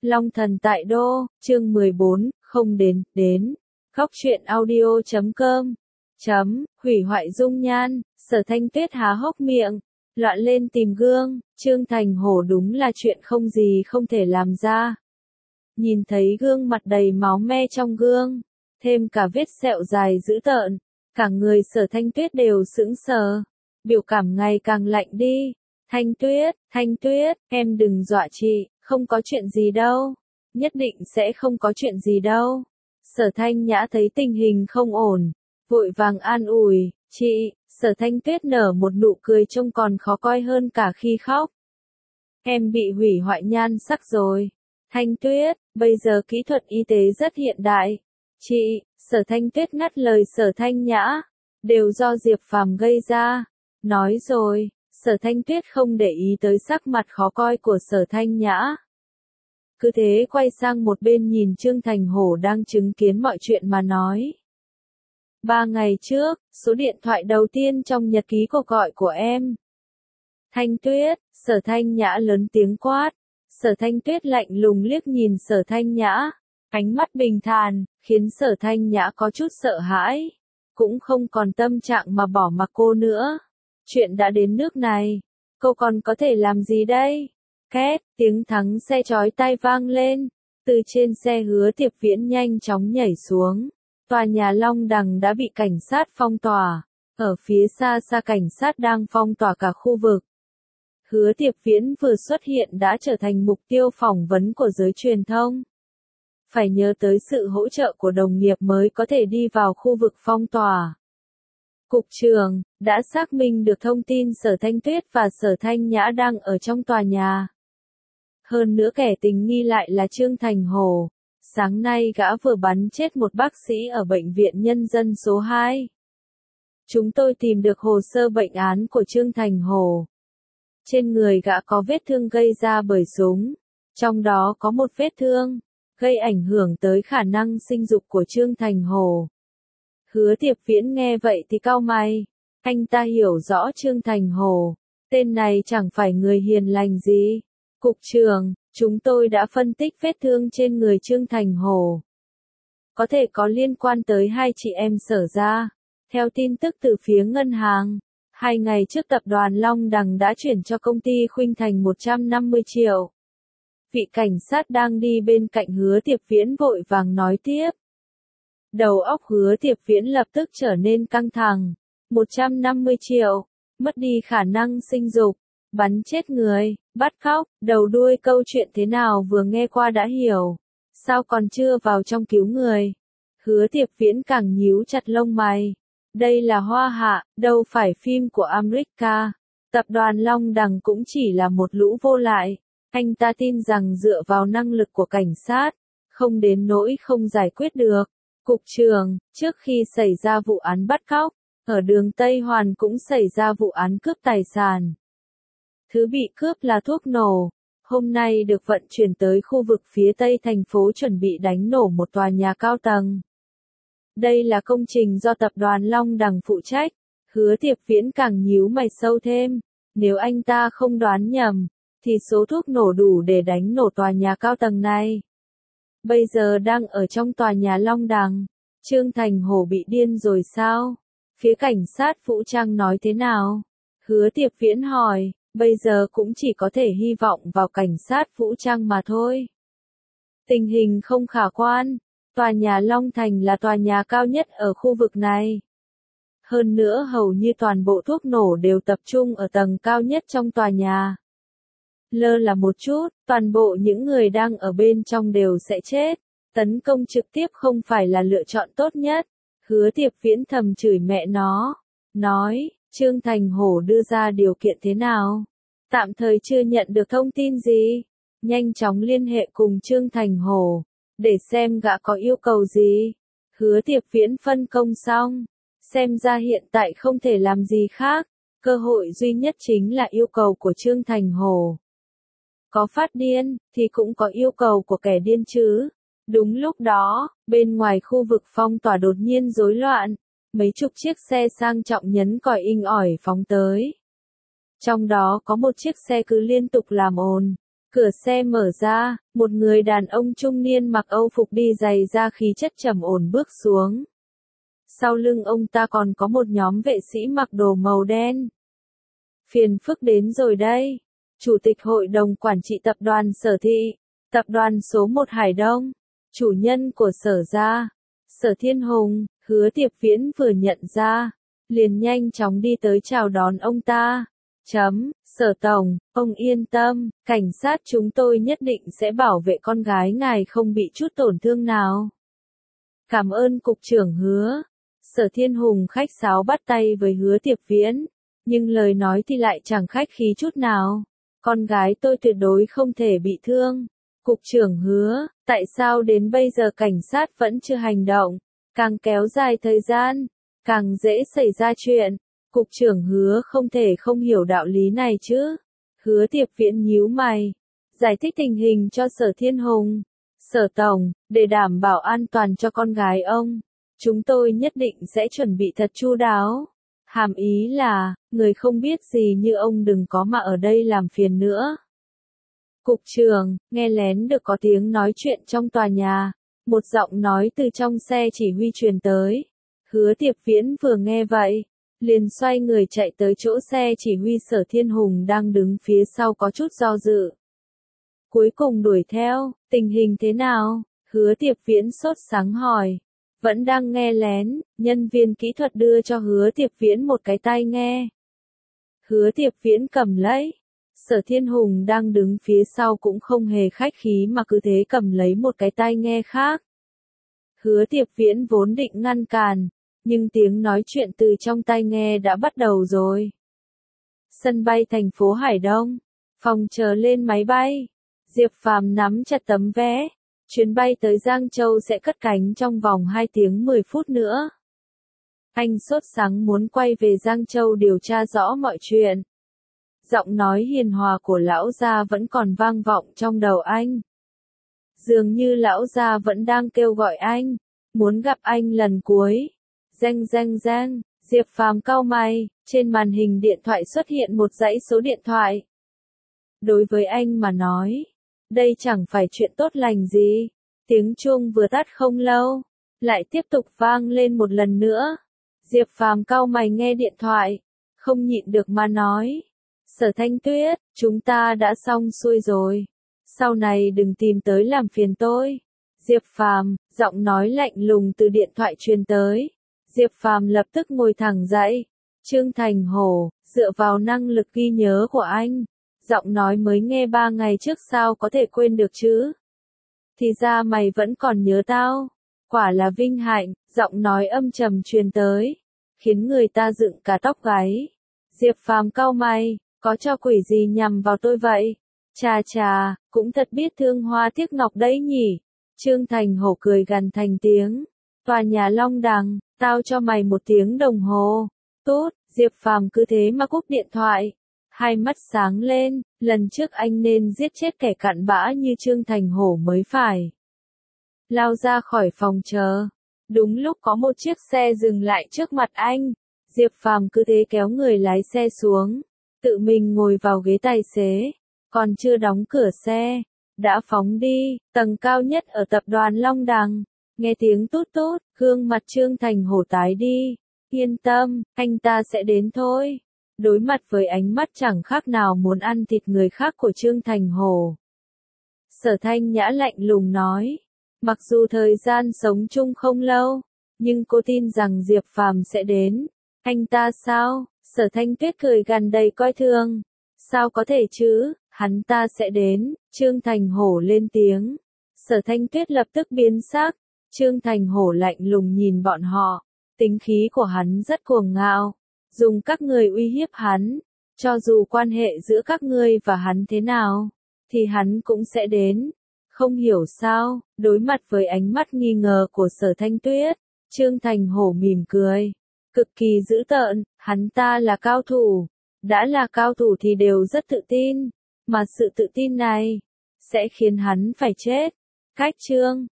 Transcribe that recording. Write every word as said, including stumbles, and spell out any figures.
Long thần tại đô, chương mười bốn, không đến, đến. Góc truyện audio chấm com. Chấm, hủy hoại dung nhan, Sở Thanh Tuyết há hốc miệng, loạn lên tìm gương, Trương Thành Hổ đúng là chuyện không gì không thể làm ra. Nhìn thấy gương mặt đầy máu me trong gương, thêm cả vết sẹo dài dữ tợn, cả người Sở Thanh Tuyết đều sững sờ, biểu cảm ngày càng lạnh đi. Thanh Tuyết, Thanh Tuyết, em đừng dọa chị, không có chuyện gì đâu, nhất định sẽ không có chuyện gì đâu. Sở Thanh Nhã thấy tình hình không ổn, vội vàng an ủi, chị. Sở Thanh Tuyết nở một nụ cười trông còn khó coi hơn cả khi khóc. Em bị hủy hoại nhan sắc rồi. Thanh Tuyết, bây giờ kỹ thuật y tế rất hiện đại. Chị, Sở Thanh Tuyết ngắt lời Sở Thanh Nhã, đều do Diệp Phàm gây ra. Nói rồi, Sở Thanh Tuyết không để ý tới sắc mặt khó coi của Sở Thanh Nhã. Cứ thế quay sang một bên nhìn Trương Thành Hổ đang chứng kiến mọi chuyện mà nói. Ba ngày trước, số điện thoại đầu tiên trong nhật ký cuộc gọi của em. Thanh Tuyết, Sở Thanh Nhã lớn tiếng quát. Sở Thanh Tuyết lạnh lùng liếc nhìn Sở Thanh Nhã, ánh mắt bình thản, khiến Sở Thanh Nhã có chút sợ hãi, cũng không còn tâm trạng mà bỏ mặc cô nữa. Chuyện đã đến nước này, cô còn có thể làm gì đây? Két, tiếng thắng xe chói tai vang lên, từ trên xe Hứa Tiệp Viễn nhanh chóng nhảy xuống. Tòa nhà Long Đằng đã bị cảnh sát phong tỏa, ở phía xa xa cảnh sát đang phong tỏa cả khu vực. Hứa Tiệp Viễn vừa xuất hiện đã trở thành mục tiêu phỏng vấn của giới truyền thông. Phải nhớ tới sự hỗ trợ của đồng nghiệp mới có thể đi vào khu vực phong tỏa. Cục trưởng đã xác minh được thông tin Sở Thanh Tuyết và Sở Thanh Nhã đang ở trong tòa nhà. Hơn nữa kẻ tình nghi lại là Trương Thành Hổ. Sáng nay gã vừa bắn chết một bác sĩ ở bệnh viện nhân dân số hai. Chúng tôi tìm được hồ sơ bệnh án của Trương Thành Hổ. Trên người gã có vết thương gây ra bởi súng, trong đó có một vết thương gây ảnh hưởng tới khả năng sinh dục của Trương Thành Hổ. Hứa Tiệp Viễn nghe vậy thì cau mày, anh ta hiểu rõ Trương Thành Hổ, tên này chẳng phải người hiền lành gì. Cục trưởng, chúng tôi đã phân tích vết thương trên người Trương Thành Hổ. Có thể có liên quan tới hai chị em Sở gia. Theo tin tức từ phía ngân hàng, hai ngày trước tập đoàn Long Đằng đã chuyển cho công ty Khuynh Thành một trăm năm mươi triệu. Vị cảnh sát đang đi bên cạnh Hứa Tiệp Viễn vội vàng nói tiếp. Đầu óc Hứa Tiệp Viễn lập tức trở nên căng thẳng. một trăm năm mươi triệu, mất đi khả năng sinh dục, bắn chết người, bắt cóc, đầu đuôi câu chuyện thế nào vừa nghe qua đã hiểu. Sao còn chưa vào trong cứu người? Hứa Tiệp Viễn càng nhíu chặt lông mày. Đây là Hoa Hạ, đâu phải phim của America. Tập đoàn Long Đằng cũng chỉ là một lũ vô lại. Anh ta tin rằng dựa vào năng lực của cảnh sát, không đến nỗi không giải quyết được. Cục trưởng, trước khi xảy ra vụ án bắt cóc, ở đường Tây Hoàn cũng xảy ra vụ án cướp tài sản. Thứ bị cướp là thuốc nổ, hôm nay được vận chuyển tới khu vực phía tây thành phố chuẩn bị đánh nổ một tòa nhà cao tầng. Đây là công trình do tập đoàn Long Đằng phụ trách. Hứa Tiệp Viễn càng nhíu mày sâu thêm, nếu anh ta không đoán nhầm, thì số thuốc nổ đủ để đánh nổ tòa nhà cao tầng này. Bây giờ đang ở trong tòa nhà Long Đằng. Trương Thành Hổ bị điên rồi sao? Phía cảnh sát vũ trang nói thế nào? Hứa Tiệp Viễn hỏi, bây giờ cũng chỉ có thể hy vọng vào cảnh sát vũ trang mà thôi. Tình hình không khả quan. Tòa nhà Long Thành là tòa nhà cao nhất ở khu vực này. Hơn nữa hầu như toàn bộ thuốc nổ đều tập trung ở tầng cao nhất trong tòa nhà. Lơ là một chút, toàn bộ những người đang ở bên trong đều sẽ chết. Tấn công trực tiếp không phải là lựa chọn tốt nhất. Hứa Tiệp Viễn thầm chửi mẹ nó. Nói, Trương Thành Hổ đưa ra điều kiện thế nào? Tạm thời chưa nhận được thông tin gì. Nhanh chóng liên hệ cùng Trương Thành Hổ, để xem gã có yêu cầu gì. Hứa Tiệp Viễn phân công xong. Xem ra hiện tại không thể làm gì khác. Cơ hội duy nhất chính là yêu cầu của Trương Thành Hổ. Có phát điên, thì cũng có yêu cầu của kẻ điên chứ. Đúng lúc đó, bên ngoài khu vực phong tỏa đột nhiên rối loạn. Mấy chục chiếc xe sang trọng nhấn còi inh ỏi phóng tới. Trong đó có một chiếc xe cứ liên tục làm ồn. Cửa xe mở ra, một người đàn ông trung niên mặc âu phục đi giày da khí chất trầm ổn bước xuống. Sau lưng ông ta còn có một nhóm vệ sĩ mặc đồ màu đen. Phiền phức đến rồi đây. Chủ tịch Hội đồng Quản trị Tập đoàn Sở Thị, Tập đoàn số một Hải Đông, chủ nhân của Sở gia, Sở Thiên Hùng, Hứa Tiệp Viễn vừa nhận ra, liền nhanh chóng đi tới chào đón ông ta. Chấm, Sở Tổng, ông yên tâm, cảnh sát chúng tôi nhất định sẽ bảo vệ con gái ngài không bị chút tổn thương nào. Cảm ơn Cục trưởng Hứa. Sở Thiên Hùng khách sáo bắt tay với Hứa Tiệp Viễn, nhưng lời nói thì lại chẳng khách khí chút nào. Con gái tôi tuyệt đối không thể bị thương. Cục trưởng Hứa, tại sao đến bây giờ cảnh sát vẫn chưa hành động? Càng kéo dài thời gian, càng dễ xảy ra chuyện. Cục trưởng Hứa không thể không hiểu đạo lý này chứ. Hứa Tiệp Viễn nhíu mày, giải thích tình hình cho Sở Thiên Hùng. Sở Tổng, để đảm bảo an toàn cho con gái ông, chúng tôi nhất định sẽ chuẩn bị thật chu đáo. Hàm ý là, người không biết gì như ông đừng có mà ở đây làm phiền nữa. Cục trưởng, nghe lén được có tiếng nói chuyện trong tòa nhà. Một giọng nói từ trong xe chỉ huy truyền tới. Hứa Tiệp Viễn vừa nghe vậy, liền xoay người chạy tới chỗ xe chỉ huy Sở Thiên Hùng đang đứng phía sau có chút do dự. Cuối cùng đuổi theo, tình hình thế nào? Hứa Tiệp Viễn sốt sắng hỏi. Vẫn đang nghe lén, nhân viên kỹ thuật đưa cho Hứa Tiệp Viễn một cái tai nghe. Hứa Tiệp Viễn cầm lấy. Sở Thiên Hùng đang đứng phía sau cũng không hề khách khí mà cứ thế cầm lấy một cái tai nghe khác. Hứa Tiệp Viễn vốn định ngăn cản, nhưng tiếng nói chuyện từ trong tai nghe đã bắt đầu rồi. Sân bay thành phố Hải Đông, phòng chờ lên máy bay. Diệp Phàm nắm chặt tấm vé. Chuyến bay tới Giang Châu sẽ cất cánh trong vòng hai tiếng mười phút nữa. Anh sốt sắng muốn quay về Giang Châu điều tra rõ mọi chuyện. Giọng nói hiền hòa của lão gia vẫn còn vang vọng trong đầu anh. Dường như lão gia vẫn đang kêu gọi anh, muốn gặp anh lần cuối. Reng reng reng, Diệp Phàm cau mày, trên màn hình điện thoại xuất hiện một dãy số điện thoại. Đối với anh mà nói, đây chẳng phải chuyện tốt lành gì. Tiếng chuông vừa tắt không lâu, lại tiếp tục vang lên một lần nữa. Diệp Phàm cau mày nghe điện thoại, không nhịn được mà nói. Sở Thanh Tuyết, chúng ta đã xong xuôi rồi. Sau này đừng tìm tới làm phiền tôi. Diệp Phàm, giọng nói lạnh lùng từ điện thoại truyền tới. Diệp Phàm lập tức ngồi thẳng dậy. Trương Thành Hổ, dựa vào năng lực ghi nhớ của anh, giọng nói mới nghe ba ngày trước sao có thể quên được chứ? Thì ra mày vẫn còn nhớ tao. Quả là vinh hạnh, giọng nói âm trầm truyền tới, khiến người ta dựng cả tóc gáy. Diệp Phàm cau mày, có cho quỷ gì nhằm vào tôi vậy? Chà chà, cũng thật biết thương hoa tiếc ngọc đấy nhỉ. Trương Thành Hổ cười gằn thành tiếng. Tòa nhà Long Đằng, tao cho mày một tiếng đồng hồ. Tốt, Diệp Phàm cứ thế mà cúp điện thoại. Hai mắt sáng lên, lần trước anh nên giết chết kẻ cặn bã như Trương Thành Hổ mới phải. Lao ra khỏi phòng chờ. Đúng lúc có một chiếc xe dừng lại trước mặt anh. Diệp Phàm cứ thế kéo người lái xe xuống, tự mình ngồi vào ghế tài xế, còn chưa đóng cửa xe, đã phóng đi, tầng cao nhất ở tập đoàn Long Đằng. Nghe tiếng tút tút, gương mặt Trương Thành Hổ tái đi. Yên tâm, anh ta sẽ đến thôi. Đối mặt với ánh mắt chẳng khác nào muốn ăn thịt người khác của Trương Thành Hổ, Sở Thanh Nhã lạnh lùng nói. Mặc dù thời gian sống chung không lâu, nhưng cô tin rằng Diệp Phàm sẽ đến. Anh ta sao? Sở Thanh Tuyết cười gằn đầy coi thường. Sao có thể chứ, hắn ta sẽ đến. Trương Thành Hổ lên tiếng. Sở Thanh Tuyết lập tức biến sắc. Trương Thành Hổ lạnh lùng nhìn bọn họ. Tính khí của hắn rất cuồng ngạo. Dùng các người uy hiếp hắn. Cho dù quan hệ giữa các ngươi và hắn thế nào, thì hắn cũng sẽ đến. Không hiểu sao, đối mặt với ánh mắt nghi ngờ của Sở Thanh Tuyết, Trương Thành Hổ mỉm cười. Cực kỳ dữ tợn, hắn ta là cao thủ. Đã là cao thủ thì đều rất tự tin. Mà sự tự tin này, sẽ khiến hắn phải chết. Cách Trương